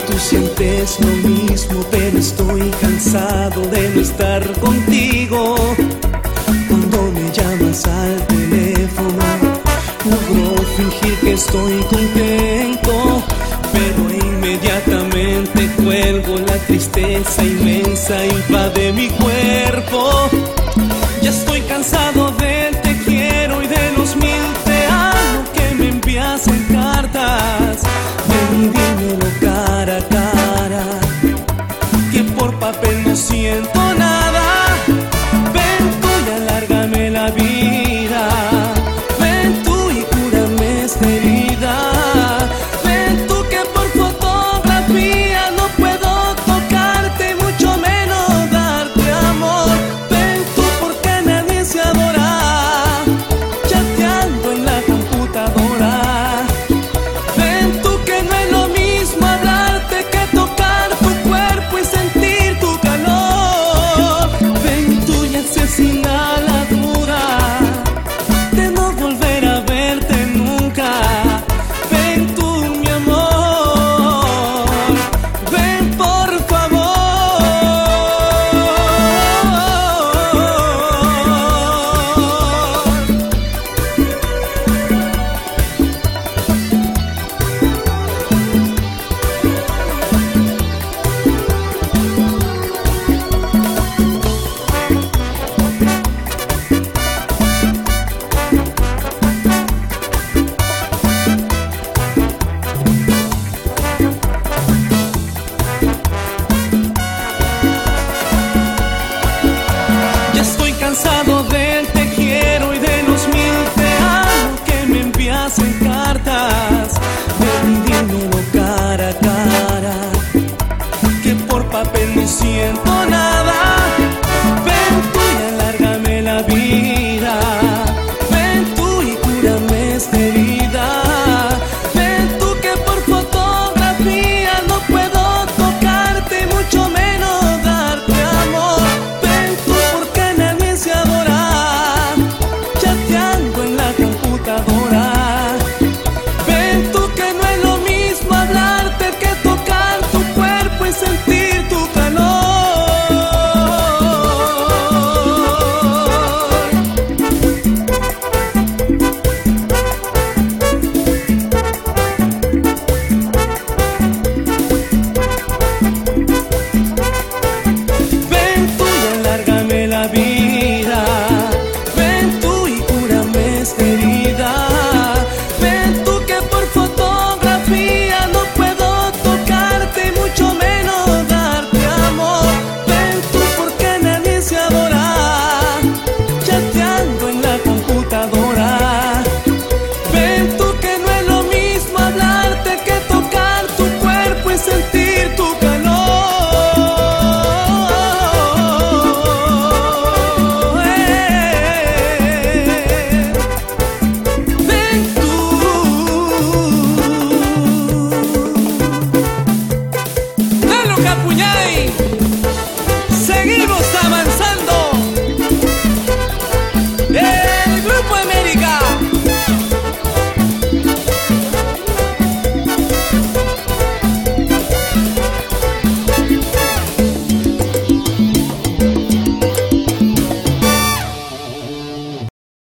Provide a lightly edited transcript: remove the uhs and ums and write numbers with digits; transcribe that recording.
Tú sientes lo mismo, pero estoy cansado de no estar contigo. Cuando me llamas al teléfono, logro fingir que estoy contento, pero inmediatamente cuelgo. La tristeza inmensa invade mi cuerpo. Ya estoy cansado del te quiero y de los 1000 te amo que me envías en cartas. Ven y dímelo cara a cara, que por papel no siento